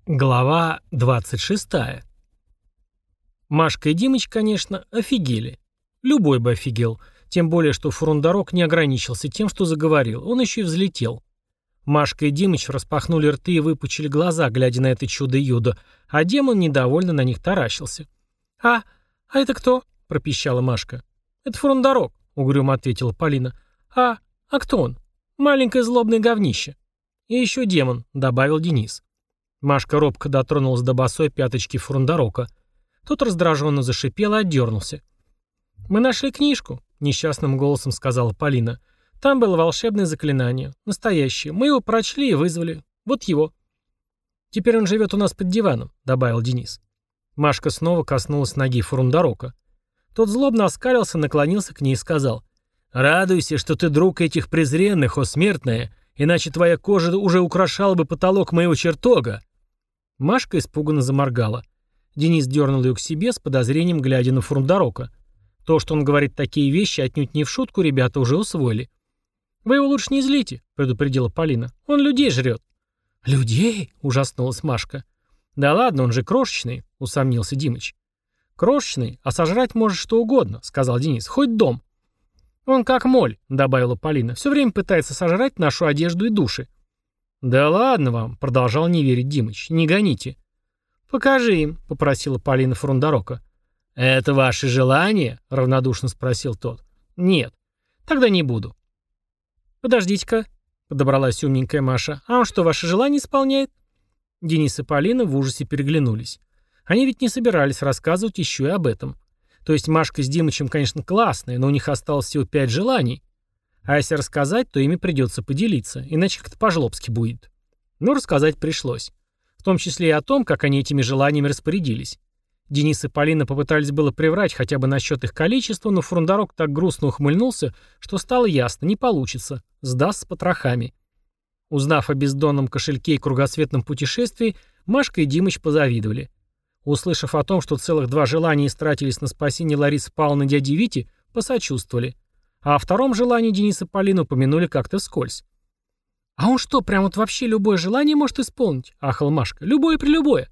Глава 26. Машка и Димыч, конечно, офигели. Любой бы офигел. Тем более, что Фурундарок не ограничился тем, что заговорил. Он еще и взлетел. Машка и Димыч распахнули рты и выпучили глаза, глядя на это чудо-юдо, а демон недовольно на них таращился. «А это кто?» — пропищала Машка. «Это Фурундарок», — угрюмо ответила Полина. «А кто он?» «Маленькое злобное говнище». «И еще демон», — добавил Денис. Машка робко дотронулась до босой пяточки Фурундарока. Тот раздраженно зашипел и отдернулся. «Мы нашли книжку», — несчастным голосом сказала Полина. «Там было волшебное заклинание. Настоящее. Мы его прочли и вызвали. Вот его». «Теперь он живет у нас под диваном», — добавил Денис. Машка снова коснулась ноги Фурундарока. Тот злобно оскалился, наклонился к ней и сказал: «Радуйся, что ты друг этих презренных, о смертная, иначе твоя кожа уже украшала бы потолок моего чертога». Машка испуганно заморгала. Денис дернул ее к себе с подозрением, глядя на Фурундарока. То, что он говорит такие вещи, отнюдь не в шутку, ребята уже усвоили. «Вы его лучше не злите», — предупредила Полина. «Он людей жрет». «Людей?» — ужаснулась Машка. «Да ладно, он же крошечный», — усомнился Димыч. «Крошечный, а сожрать может что угодно», — сказал Денис. «Хоть дом». «Он как моль», — добавила Полина. «Все время пытается сожрать нашу одежду и души». «Да ладно вам», — продолжал не верить Димыч. «Не гоните». «Покажи им», — попросила Полина Фурундарока. «Это ваше желание?» — равнодушно спросил тот. «Нет». «Тогда не буду». «Подождите-ка», — подобралась умненькая Маша. «А он что, ваше желание исполняет?» Денис и Полина в ужасе переглянулись. Они ведь не собирались рассказывать еще и об этом. То есть Машка с Димычем, конечно, классные, но у них осталось всего 5 желаний. А если рассказать, то ими придется поделиться, иначе как-то по-жлобски будет. Но рассказать пришлось. В том числе и о том, как они этими желаниями распорядились. Денис и Полина попытались было приврать хотя бы насчет их количества, но Фурундарок так грустно ухмыльнулся, что стало ясно, не получится, сдаст с потрохами. Узнав о бездонном кошельке и кругосветном путешествии, Машка и Димыч позавидовали. Услышав о том, что целых 2 желания истратились на спасение Ларисы Павловны дяди Вити, посочувствовали. А о втором желании Денис и Полина упомянули как-то вскользь. «А он что, прям вот вообще любое желание может исполнить?» — ахала Машка. «Любое-прелюбое».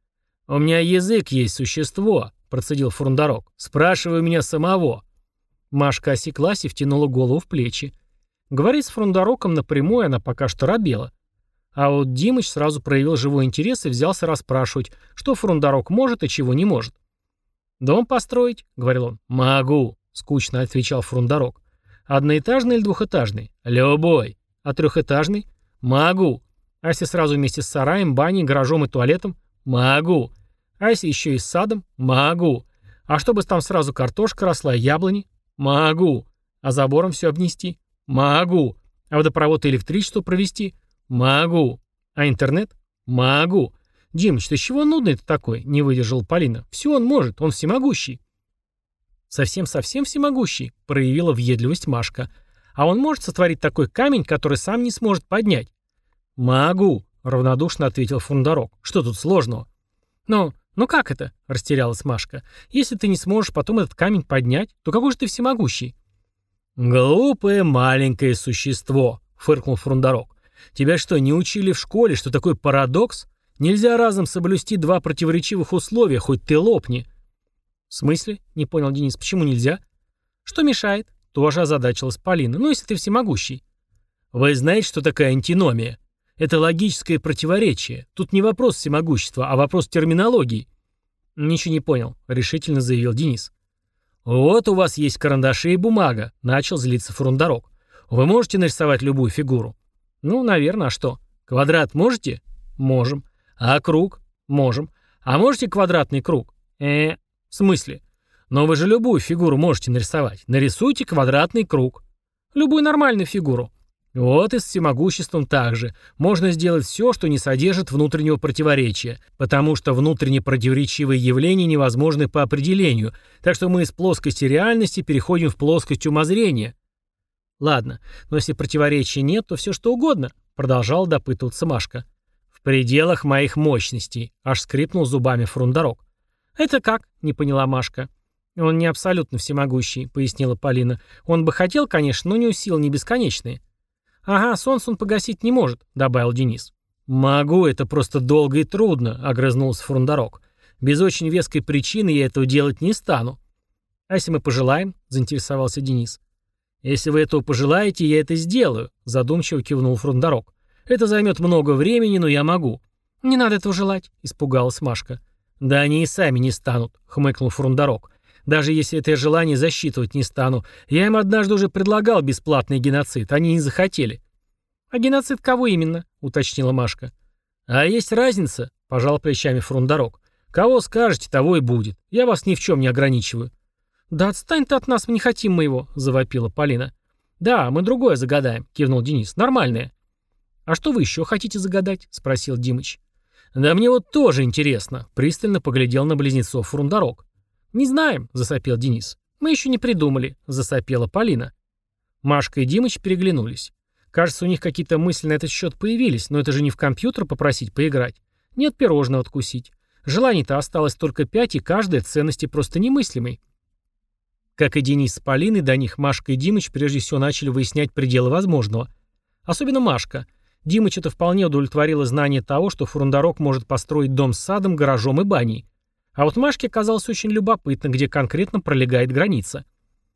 «У меня язык есть существо», — процедил Фурундарок. «Спрашивай у меня самого». Машка осеклась и втянула голову в плечи. Говорить с Фурундароком напрямую она пока что робела. А вот Димыч сразу проявил живой интерес и взялся расспрашивать, что Фурундарок может и чего не может. «Дом построить?» — говорил он. «Могу», — скучно отвечал Фурундарок. «Одноэтажный или двухэтажный?» «Любой». «А трехэтажный?» «Могу». «А если сразу вместе с сараем, баней, гаражом и туалетом?» «Могу». «А если еще и с садом?» «Могу». «А чтобы там сразу картошка росла и яблони?» «Могу». «А забором все обнести?» «Могу». «А водопровод и электричество провести?» «Могу». «А интернет?» «Могу». «Димыч, ты чего нудный-то такой?» — не выдержала Полина. «Все он может, он всемогущий». «Совсем-совсем всемогущий», — проявила въедливость Машка. «А он может сотворить такой камень, который сам не сможет поднять?» «Могу», — равнодушно ответил Фурундарок. «Что тут сложного?» «Ну как это?» — растерялась Машка. «Если ты не сможешь потом этот камень поднять, то какой же ты всемогущий?» «Глупое маленькое существо», — фыркнул Фурундарок. «Тебя что, не учили в школе, что такое парадокс? Нельзя разом соблюсти 2 противоречивых условия, хоть ты лопни». «В смысле?» — не понял Денис. «Почему нельзя?» «Что мешает?» — тоже озадачилась Полина. «Ну, если ты всемогущий». «Вы знаете, что такое антиномия? Это логическое противоречие. Тут не вопрос всемогущества, а вопрос терминологии». «Ничего не понял», — решительно заявил Денис. «Вот у вас есть карандаши и бумага», — начал злиться Фурундарок. «Вы можете нарисовать любую фигуру?» «Ну, наверное, а что? Квадрат можете?» «Можем». «А круг?» «Можем». «А можете квадратный круг?» В смысле? Но вы же любую фигуру можете нарисовать. Нарисуйте квадратный круг. Любую нормальную фигуру. Вот и с всемогуществом также. Можно сделать все, что не содержит внутреннего противоречия, потому что внутренне противоречивые явления невозможны по определению, так что мы из плоскости реальности переходим в плоскость умозрения. Ладно, но если противоречия нет, то все что угодно, продолжал допытываться Машка. В пределах моих мощностей, аж скрипнул зубами Фурундарок. «Это как?» — не поняла Машка. «Он не абсолютно всемогущий», — пояснила Полина. «Он бы хотел, конечно, но у него силы не бесконечные». «Ага, солнце он погасить не может», — добавил Денис. «Могу, это просто долго и трудно», — огрызнулся Фрундарок. «Без очень веской причины я этого делать не стану». «А если мы пожелаем?» — заинтересовался Денис. «Если вы этого пожелаете, я это сделаю», — задумчиво кивнул Фрундарок. «Это займет много времени, но я могу». «Не надо этого желать», — испугалась Машка. «Да они и сами не станут», — хмыкнул Фрундарок. «Даже если это желание засчитывать не стану. Я им однажды уже предлагал бесплатный геноцид, они не захотели». «А геноцид кого именно?» — уточнила Машка. «А есть разница?» — пожал плечами Фрундарок. «Кого скажете, того и будет. Я вас ни в чем не ограничиваю». «Да отстань ты от нас, мы не хотим моего», — завопила Полина. «Да, мы другое загадаем», — кивнул Денис. «Нормальное». «А что вы еще хотите загадать?» — спросил Димыч. «Да мне вот тоже интересно», — пристально поглядел на близнецов Фрундарок. «Не знаем», — засопел Денис. «Мы еще не придумали», — засопела Полина. Машка и Димыч переглянулись. Кажется, у них какие-то мысли на этот счет появились, но это же не в компьютер попросить поиграть. Нет пирожного откусить. Желаний-то осталось только 5, и каждая ценности просто немыслимой. Как и Денис с Полиной, до них Машка и Димыч прежде всего начали выяснять пределы возможного. Особенно Машка. Димыч это вполне удовлетворило знание того, что Фрундарок может построить дом с садом, гаражом и баней. А вот Машке казалось очень любопытно, где конкретно пролегает граница.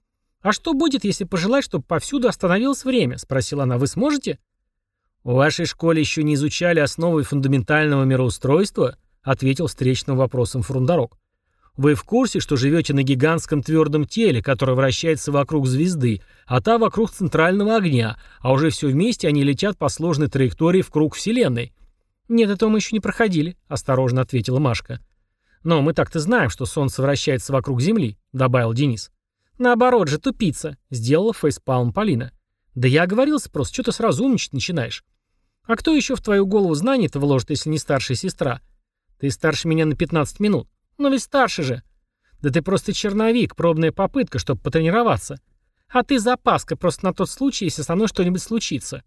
«А что будет, если пожелать, чтобы повсюду остановилось время?» — спросила она. «Вы сможете?» «В вашей школе еще не изучали основы фундаментального мироустройства?» — ответил встречным вопросом Фрундарок. «Вы в курсе, что живете на гигантском твердом теле, которое вращается вокруг звезды, а та вокруг центрального огня, а уже все вместе они летят по сложной траектории в круг Вселенной?» «Нет, этого мы еще не проходили», — осторожно ответила Машка. «Но мы так-то знаем, что Солнце вращается вокруг Земли», — добавил Денис. «Наоборот же, тупица», — сделала фейспалм Полина. «Да я оговорился просто, что ты сразу умничать начинаешь». «А кто еще в твою голову знаний-то вложит, если не старшая сестра?» «Ты старше меня на 15 минут». «Ну ведь старше же». «Да ты просто черновик, пробная попытка, чтобы потренироваться. А ты запаска просто на тот случай, если со мной что-нибудь случится».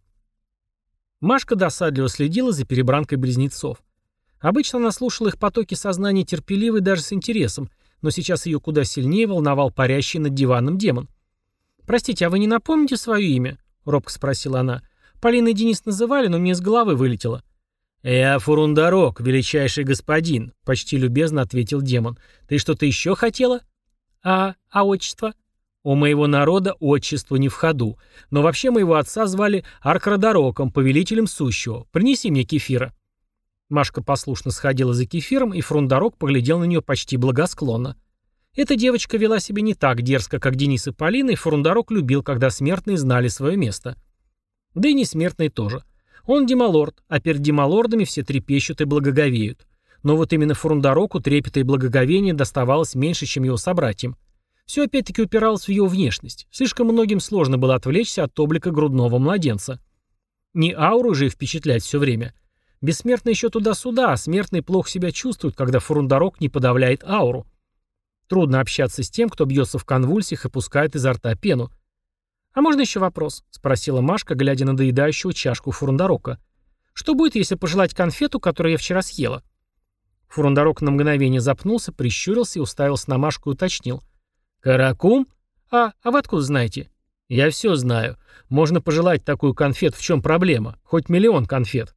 Машка досадливо следила за перебранкой близнецов. Обычно она слушала их потоки сознания терпеливо и даже с интересом, но сейчас ее куда сильнее волновал парящий над диваном демон. «Простите, а вы не напомните свое имя?» — робко спросила она. «Полина и Денис называли, но мне с головы вылетело». «Я Фрундарок, величайший господин», — почти любезно ответил демон. «Ты что-то еще хотела?» А отчество?» «У моего народа отчество не в ходу. Но вообще моего отца звали Аркрадароком, повелителем сущего. Принеси мне кефира». Машка послушно сходила за кефиром, и Фрундарок поглядел на нее почти благосклонно. Эта девочка вела себя не так дерзко, как Денис и Полина, и Фрундарок любил, когда смертные знали свое место. Да и несмертные тоже. Он демалорд, а перед демалордами все трепещут и благоговеют. Но вот именно Фрундароку трепета и благоговения доставалось меньше, чем его собратьям. Все опять-таки упиралось в его внешность. Слишком многим сложно было отвлечься от облика грудного младенца. Не ауру же и впечатлять все время. Бессмертные еще туда-сюда, а смертные плохо себя чувствуют, когда Фрундарок не подавляет ауру. Трудно общаться с тем, кто бьется в конвульсиях и пускает изо рта пену. «А можно еще вопрос?» — спросила Машка, глядя на доедающего чашку Фрундарока. «Что будет, если пожелать конфету, которую я вчера съела?» Фрундарок на мгновение запнулся, прищурился и уставился на Машку и уточнил. «Каракум? А вы откуда знаете?» «Я все знаю. Можно пожелать такую конфету, в чем проблема? Хоть 1 000 000 конфет».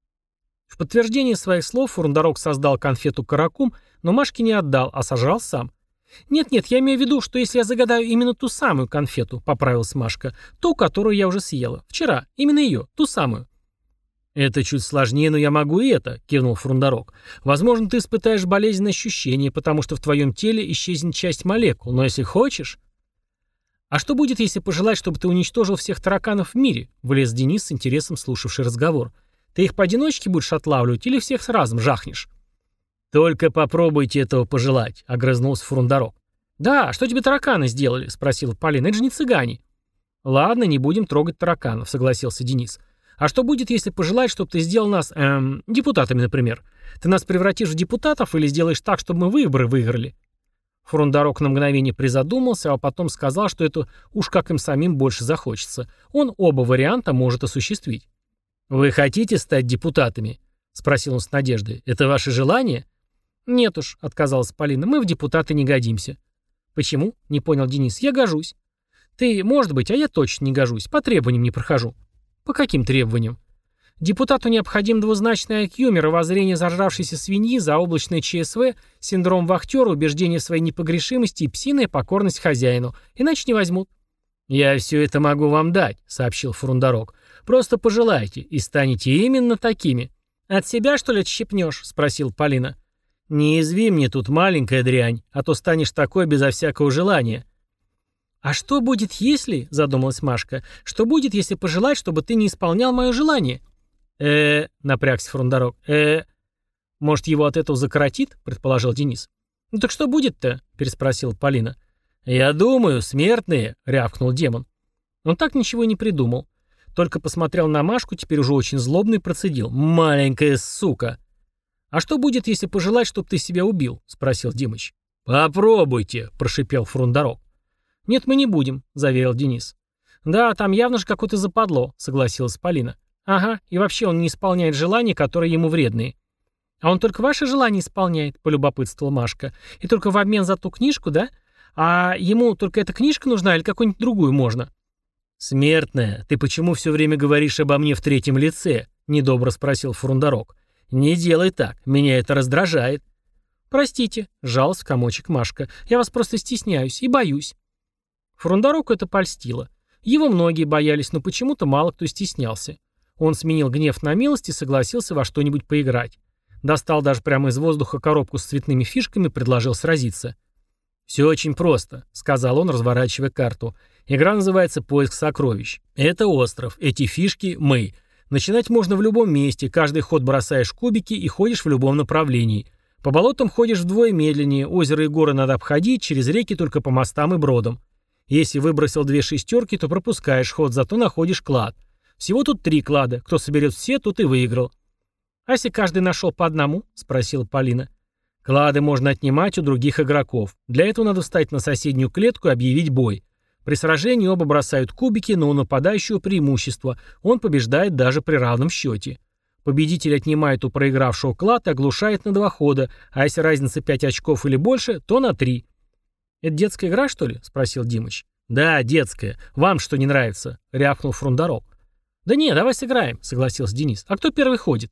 В подтверждение своих слов Фрундарок создал конфету каракум, но Машке не отдал, а сожрал сам. «Нет-нет, я имею в виду, что если я загадаю именно ту самую конфету», — поправилась Машка, — «ту, которую я уже съела. Вчера. Именно ее. Ту самую». «Это чуть сложнее, но я могу и это», — кивнул Фрундарок. «Возможно, ты испытаешь болезненное ощущение, потому что в твоем теле исчезнет часть молекул, но если хочешь...» «А что будет, если пожелать, чтобы ты уничтожил всех тараканов в мире?» — влез Денис с интересом, слушавший разговор. «Ты их поодиночке будешь отлавливать или всех разом жахнешь?» «Только попробуйте этого пожелать», — огрызнулся Фрундарок. «Да, что тебе тараканы сделали?» — спросила Полина. «Это же не цыгане». «Ладно, не будем трогать тараканов», — согласился Денис. «А что будет, если пожелать, чтобы ты сделал нас, депутатами, например? Ты нас превратишь в депутатов или сделаешь так, чтобы мы выборы выиграли?» Фрундарок на мгновение призадумался, а потом сказал, что это уж как им самим больше захочется. Он оба варианта может осуществить. «Вы хотите стать депутатами?» — спросил он с надеждой. «Это ваше желание?» «Нет уж», — отказалась Полина, — «мы в депутаты не годимся». «Почему?» — не понял Денис. «Я гожусь». «Ты, может быть, а я точно не гожусь. По требованиям не прохожу». «По каким требованиям?» Депутату необходим двузначный IQ, мировоззрение зажравшейся свиньи, заоблачное ЧСВ, синдром вахтера, убеждение в своей непогрешимости и псиная покорность хозяину. Иначе не возьмут». «Я все это могу вам дать», — сообщил Фрундарок. «Просто пожелайте, и станете именно такими». «От себя, что ли, отщипнешь?» — спросил Полина. «Не изви мне тут, маленькая дрянь, а то станешь такой безо всякого желания». «А что будет, если, — задумалась Машка, — что будет, если пожелать, чтобы ты не исполнял мое желание?» Напрягся Фрундарок. Может, его от этого закоротит?» — предположил Денис. «Ну так что будет-то?» — переспросила Полина. «Я думаю, смертные», — рявкнул демон. Он так ничего и не придумал. Только посмотрел на Машку, теперь уже очень злобно, и процедил. «Маленькая сука!» «А что будет, если пожелать, чтобы ты себя убил?» — спросил Димыч. «Попробуйте», — прошипел Фрундарок. «Нет, мы не будем», — заверил Денис. «Да, там явно же какое-то западло», — согласилась Полина. «Ага, и вообще он не исполняет желания, которые ему вредные». «А он только ваши желания исполняет», — полюбопытствовала Машка. «И только в обмен за ту книжку, да? А ему только эта книжка нужна или какую-нибудь другую можно?» «Смертная, ты почему все время говоришь обо мне в третьем лице?» — недобро спросил Фрундарок. «Не делай так, меня это раздражает». «Простите», — сжалась в комочек Машка. «Я вас просто стесняюсь и боюсь». Фрундароку это польстило. Его многие боялись, но почему-то мало кто стеснялся. Он сменил гнев на милость и согласился во что-нибудь поиграть. Достал даже прямо из воздуха коробку с цветными фишками и предложил сразиться. «Все очень просто», — сказал он, разворачивая карту. «Игра называется «Поиск сокровищ». Это остров, эти фишки — мы. Начинать можно в любом месте, каждый ход бросаешь кубики и ходишь в любом направлении. По болотам ходишь вдвое медленнее, озера и горы надо обходить, через реки только по мостам и бродам. Если выбросил 2 шестерки, то пропускаешь ход, зато находишь клад. Всего тут 3 клада. Кто соберет все, тот и выиграл». «А если каждый нашел по одному?» — спросила Полина. «Клады можно отнимать у других игроков. Для этого надо встать на соседнюю клетку и объявить бой. При сражении оба бросают кубики, но у нападающего преимущество. Он побеждает даже при равном счете. Победитель отнимает у проигравшего клад и оглушает на 2 хода, а если разница 5 очков или больше, то на 3. «Это детская игра, что ли?» — спросил Димыч. «Да, детская. Вам что не нравится?» — рявкнул Фрундарок. «Да не, давай сыграем», — согласился Денис. «А кто первый ходит?»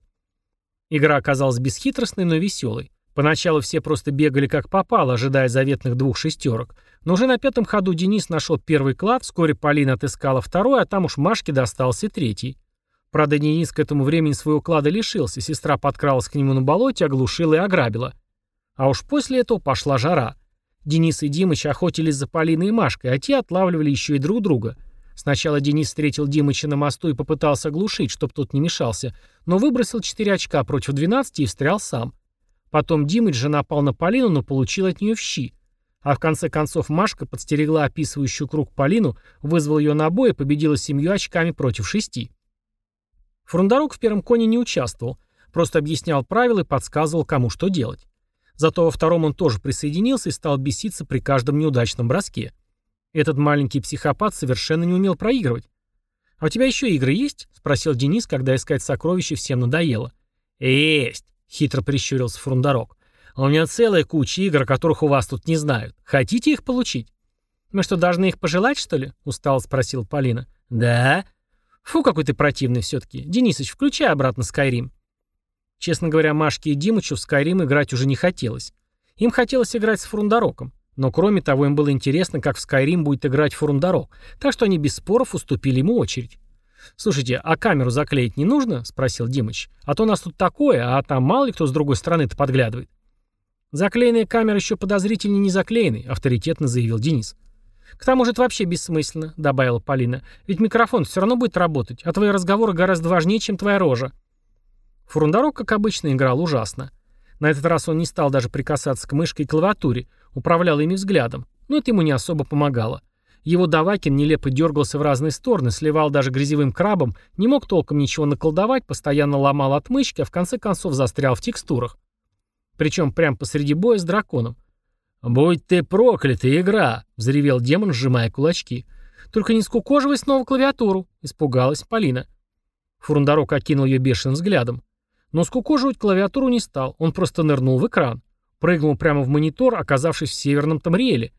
Игра оказалась бесхитростной, но веселой. Поначалу все просто бегали как попало, ожидая заветных 2 шестерок. Но уже на 5-м ходу Денис нашел первый клад, вскоре Полина отыскала второй, а там уж Машке достался 3-й. Правда, Денис к этому времени своего клада лишился, сестра подкралась к нему на болоте, оглушила и ограбила. А уж после этого пошла жара. Денис и Димыч охотились за Полиной и Машкой, а те отлавливали еще и друг друга. Сначала Денис встретил Димыча на мосту и попытался оглушить, чтоб тот не мешался, но выбросил 4 очка против 12 и встрял сам. Потом Димыч же напал на Полину, но получил от нее в щи. А в конце концов Машка подстерегла описывающую круг Полину, вызвала ее на бой и победила 7 очками против 6. Фрундарок в первом коне не участвовал, просто объяснял правила и подсказывал, кому что делать. Зато во втором он тоже присоединился и стал беситься при каждом неудачном броске. Этот маленький психопат совершенно не умел проигрывать. «А у тебя еще игры есть?» — спросил Денис, когда искать сокровища всем надоело. «Есть!» — хитро прищурился Фрундарок. «У меня целая куча игр, которых у вас тут не знают. Хотите их получить?» «Мы что, должны их пожелать, что ли?» — устало спросила Полина. «Да?» «Фу, какой ты противный все-таки. Денисыч, включай обратно Skyrim». Честно говоря, Машке и Димычу в Skyrim играть уже не хотелось. Им хотелось играть с Фрундароком. Но кроме того, им было интересно, как в Skyrim будет играть Фрундарок, так что они без споров уступили ему очередь. «Слушайте, а камеру заклеить не нужно?» — спросил Димыч. «А то у нас тут такое, а там мало ли кто с другой стороны-то подглядывает». «Заклеенная камера еще подозрительнее не заклеенной», — авторитетно заявил Денис. «К тому же это вообще бессмысленно», — добавила Полина. «Ведь микрофон все равно будет работать, а твои разговоры гораздо важнее, чем твоя рожа». Фрундарок, как обычно, играл ужасно. На этот раз он не стал даже прикасаться к мышке и клавиатуре, управлял ими взглядом, но это ему не особо помогало. Его Давакин нелепо дергался в разные стороны, сливал даже грязевым крабом, не мог толком ничего наколдовать, постоянно ломал отмычки, а в конце концов застрял в текстурах. Причем прямо посреди боя с драконом. «Будь ты проклята, игра!» — взревел демон, сжимая кулачки. «Только не скукоживай снова клавиатуру!» — испугалась Полина. Фрундарок окинул ее бешеным взглядом. Но скукоживать клавиатуру не стал, он просто нырнул в экран. Прыгнул прямо в монитор, оказавшись в северном Тамриэле.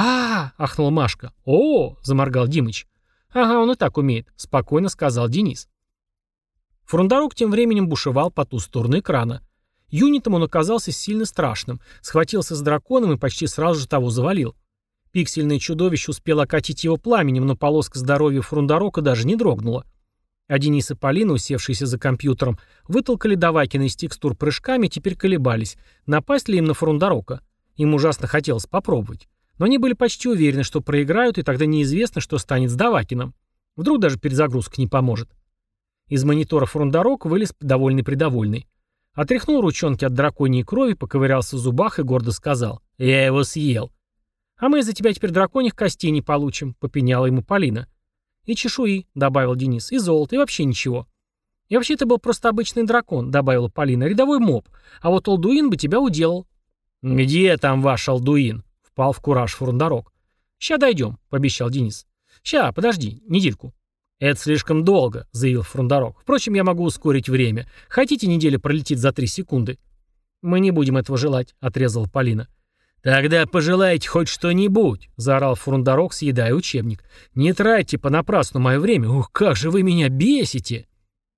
Ахнула Машка. «О!» — заморгал Димыч. «Ага, он и так умеет», — спокойно сказал Денис. Фрундарок тем временем бушевал по ту сторону экрана. Юнитом он оказался сильно страшным, схватился с драконом и почти сразу же того завалил. Пиксельное чудовище успело окатить его пламенем, но полоска здоровья Фрундарока даже не дрогнула. А Денис и Полина, усевшиеся за компьютером, вытолкали Давакина из текстур прыжками и теперь колебались, напасть ли им на Фрундарока. Им ужасно хотелось попробовать. Но они были почти уверены, что проиграют, и тогда неизвестно, что станет с Давакиным. Вдруг даже перезагрузка не поможет. Из монитора Фрундарок вылез довольный-придовольный. Отряхнул ручонки от драконьей крови, поковырялся в зубах и гордо сказал: «Я его съел». «А мы из-за тебя теперь драконьих костей не получим», — попеняла ему Полина. «И чешуи», — добавил Денис, — «и золото, и вообще ничего». «И вообще это был просто обычный дракон», — добавила Полина, — «рядовой моб. А вот Олдуин бы тебя уделал». «Где там ваш Олдуин?» — впал в кураж Фрундарок. «Ща дойдем», — пообещал Денис. «Ща, подожди, недельку». «Это слишком долго», — заявил Фрундарок. «Впрочем, я могу ускорить время. Хотите, неделя пролетит за 3 секунды?» «Мы не будем этого желать», — отрезала Полина. «Тогда пожелайте хоть что-нибудь», — заорал Фрундарок, съедая учебник. «Не тратьте понапрасну мое время. Ух, как же вы меня бесите!»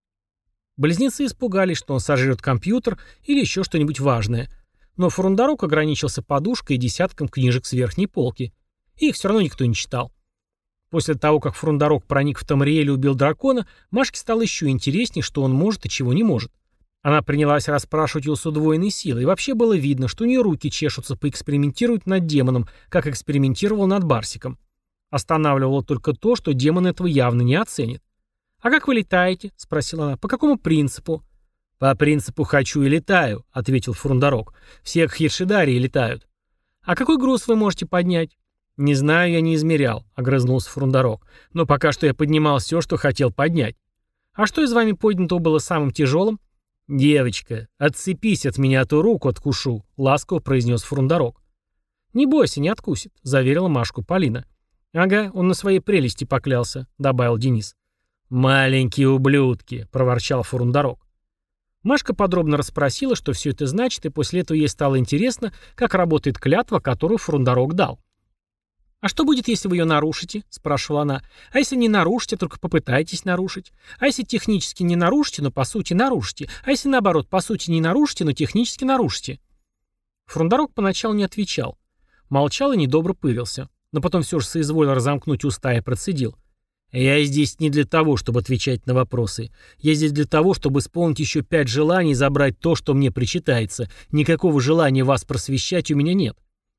Близнецы испугались, что он сожрет компьютер или еще что-нибудь важное. Но Фрундарок ограничился подушкой и десятком книжек с верхней полки. Их все равно никто не читал. После того, как Фрундарок проник в Тамариэль и убил дракона, Машке стало еще интереснее, что он может и чего не может. Она принялась расспрашивать его с удвоенной силой, и вообще было видно, что у нее руки чешутся поэкспериментировать над демоном, как экспериментировал над Барсиком. Останавливало только то, что демон этого явно не оценит. «А как вы летаете?» — спросила она. «По какому принципу?» «По принципу «хочу и летаю», — ответил Фрундарок. «Все Кхиршидарии летают». «А какой груз вы можете поднять?» «Не знаю, я не измерял», — огрызнулся Фрундарок. «Но пока что я поднимал все, что хотел поднять». «А что из вами поднятого было самым тяжелым?» «Девочка, отцепись от меня, а то руку откушу», — ласково произнес Фрундарок. «Не бойся, не откусит», — заверила Машку Полина. «Ага, он на своей прелести поклялся», — добавил Денис. «Маленькие ублюдки», — проворчал Фрундарок. Машка подробно расспросила, что все это значит, и после этого ей стало интересно, как работает клятва, которую Фрундарок дал. «А что будет, если вы ее нарушите?» — спрашивала она. «А если не нарушите, только попытаетесь нарушить? А если технически не нарушите, но по сути нарушите? А если наоборот, по сути не нарушите, но технически нарушите?» Фрундарок поначалу не отвечал. Молчал и недобро пырился. Но потом все же соизволил разомкнуть уста и процедил. «Я здесь не для того, чтобы отвечать на вопросы. Я здесь для того, чтобы исполнить еще 5 желаний и забрать то, что мне причитается. Никакого желания вас просвещать у меня нет».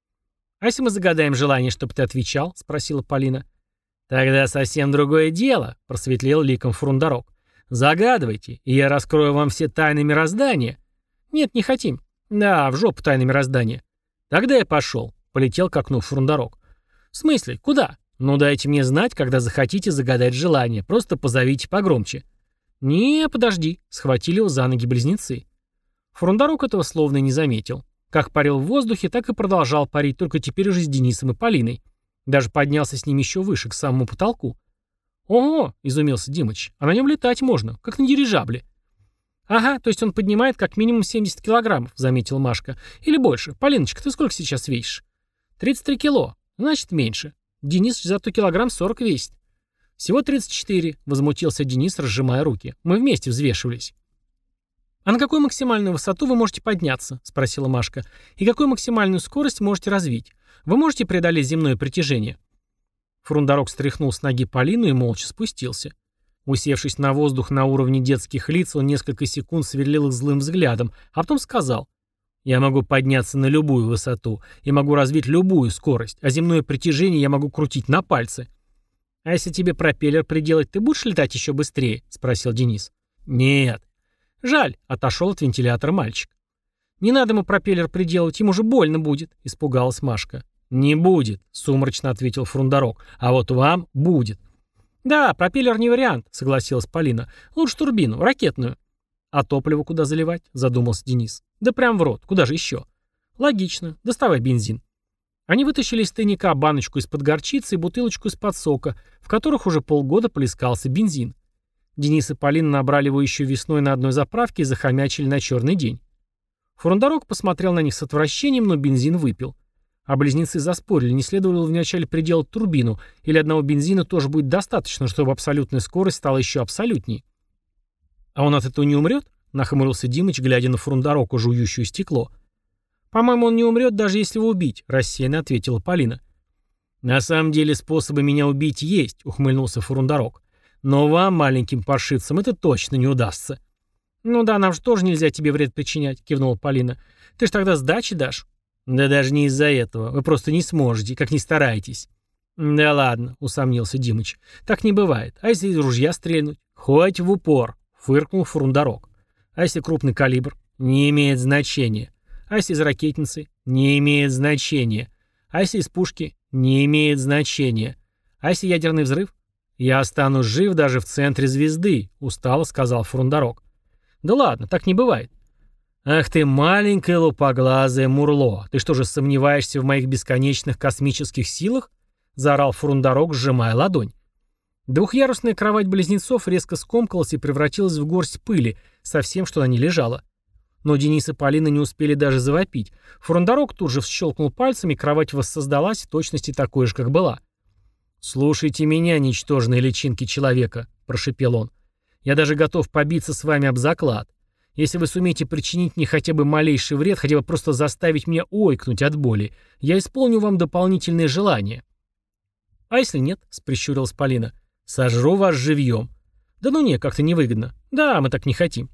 «А если мы загадаем желание, чтобы ты отвечал?» — спросила Полина. «Тогда совсем другое дело», — просветлел ликом Фрундарок. «Загадывайте, и я раскрою вам все тайны мироздания». «Нет, не хотим». «Да, в жопу тайны мироздания». «Тогда я пошел», — полетел к окну Фрундарок. «В смысле? Куда?» «Ну, дайте мне знать, когда захотите загадать желание. Просто позовите погромче». «Не, подожди», — схватили его за ноги близнецы. Фрундарок этого словно и не заметил. Как парил в воздухе, так и продолжал парить, только теперь уже с Денисом и Полиной. Даже поднялся с ними еще выше, к самому потолку. «Ого!» — изумился Димыч. «А на нем летать можно, как на дирижабле». «Ага, то есть он поднимает как минимум 70 килограммов», — заметила Машка. «Или больше. Полиночка, ты сколько сейчас весишь?» 33 кило. Значит, меньше. Денис зато килограмм 40 весит». «Всего 34», — возмутился Денис, разжимая руки. «Мы вместе взвешивались». «А на какую максимальную высоту вы можете подняться?» — спросила Машка. «И какую максимальную скорость можете развить? Вы можете преодолеть земное притяжение?» Фрундарок стряхнул с ноги Полину и молча спустился. Усевшись на воздух на уровне детских лиц, он несколько секунд сверлил их злым взглядом, а потом сказал: «Я могу подняться на любую высоту и могу развить любую скорость, а земное притяжение я могу крутить на пальцы». «А если тебе пропеллер приделать, ты будешь летать еще быстрее?» — спросил Денис. «Нет». «Жаль», — отошел от вентилятора мальчик. «Не надо ему пропеллер приделывать, ему же больно будет», — испугалась Машка. «Не будет», — сумрачно ответил Фрундарок. «А вот вам будет». «Да, пропеллер не вариант», — согласилась Полина. «Лучше турбину, ракетную». «А топливо куда заливать?» — задумался Денис. «Да прям в рот, куда же еще?» «Логично, доставай бензин». Они вытащили из тайника баночку из-под горчицы и бутылочку из-под сока, в которых уже полгода плескался бензин. Денис и Полина набрали его еще весной на одной заправке и захомячили на черный день. Фрундарок посмотрел на них с отвращением, но бензин выпил. А близнецы заспорили, не следовало вначале приделать турбину, или одного бензина тоже будет достаточно, чтобы абсолютная скорость стала еще абсолютней. «А он от этого не умрет?» — нахмурился Димыч, глядя на Фрундароку, жующую стекло. «По-моему, он не умрет, даже если его убить», — рассеянно ответила Полина. «На самом деле способы меня убить есть», — ухмыльнулся Фрундарок. «Но вам, маленьким паршивцам, это точно не удастся». «Ну да, нам же тоже нельзя тебе вред причинять», — кивнула Полина. «Ты ж тогда сдачи дашь?» «Да даже не из-за этого. Вы просто не сможете, как ни стараетесь». «Да ладно», — усомнился Димыч. «Так не бывает. А если из ружья стрельнуть?» «Хоть в упор», — фыркнул Фрундарок. «А если крупный калибр?» «Не имеет значения». «А если из ракетницы?» «Не имеет значения». «А если из пушки?» «Не имеет значения». «А если ядерный взрыв?» «Я останусь жив даже в центре звезды», — устало сказал Фрундарок. «Да ладно, так не бывает». «Ах ты, маленькое лупоглазое мурло! Ты что же сомневаешься в моих бесконечных космических силах?» — заорал Фрундарок, сжимая ладонь. Двухъярусная кровать близнецов резко скомкалась и превратилась в горсть пыли со всем, что на ней лежало. Но Денис и Полина не успели даже завопить. Фрундарок тут же щелкнул пальцами, и кровать воссоздалась в точности такой же, как была. «Слушайте меня, ничтожные личинки человека», — прошипел он. «Я даже готов побиться с вами об заклад. Если вы сумеете причинить мне хотя бы малейший вред, хотя бы просто заставить меня ойкнуть от боли, я исполню вам дополнительные желания». «А если нет?» — прищурилась Полина. «Сожру вас живьем». «Да ну не, как-то невыгодно. Да, мы так не хотим».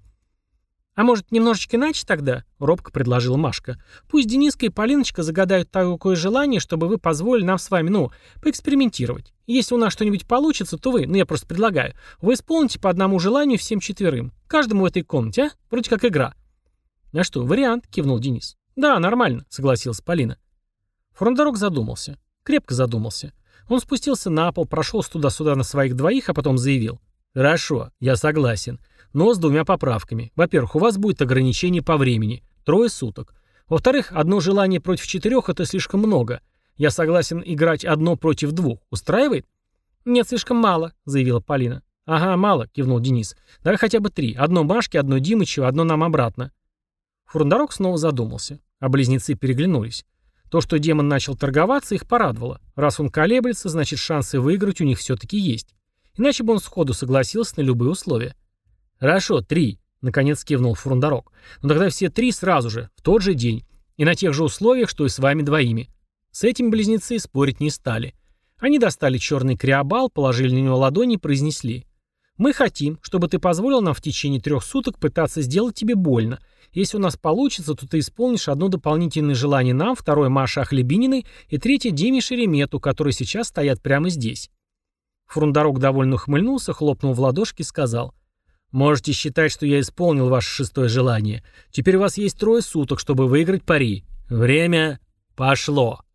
«А может, немножечко иначе тогда?» — робко предложила Машка. «Пусть Дениска и Полиночка загадают такое желание, чтобы вы позволили нам с вами, поэкспериментировать. Если у нас что-нибудь получится, то вы, я просто предлагаю, вы исполните по одному желанию всем четверым. Каждому в этой комнате, а? Вроде как игра». «А что, вариант?» — кивнул Денис. «Да, нормально», — согласилась Полина. Фрундарок задумался. Крепко задумался. Он спустился на пол, прошелся туда-сюда на своих двоих, а потом заявил. «Хорошо, я согласен. Но с двумя поправками. Во-первых, у вас будет ограничение по времени. 3 суток. Во-вторых, одно желание против 4 — это слишком много. Я согласен играть 1 против 2. Устраивает?» «Нет, слишком мало», — заявила Полина. «Ага, мало», — кивнул Денис. «Давай хотя бы 3. 1 Машке, 1 Димычу, 1 нам обратно». Фрундарок снова задумался. А близнецы переглянулись. То, что демон начал торговаться, их порадовало. Раз он колеблется, значит, шансы выиграть у них все-таки есть. Иначе бы он сходу согласился на любые условия. «Хорошо, 3», — наконец кивнул Фрундарок. «Но тогда все 3 сразу же, в тот же день. И на тех же условиях, что и с вами двоими». С этим близнецы спорить не стали. Они достали черный криобал, положили на него ладони и произнесли. «Мы хотим, чтобы ты позволил нам в течение 3 суток пытаться сделать тебе больно. Если у нас получится, то ты исполнишь одно дополнительное желание нам, 2 Маше Ахлебининой и 3 Диме Шеремету, которые сейчас стоят прямо здесь». Фрундарок довольно ухмыльнулся, хлопнул в ладошки и сказал. «Можете считать, что я исполнил ваше 6-е желание. Теперь у вас есть 3 суток, чтобы выиграть пари. Время пошло».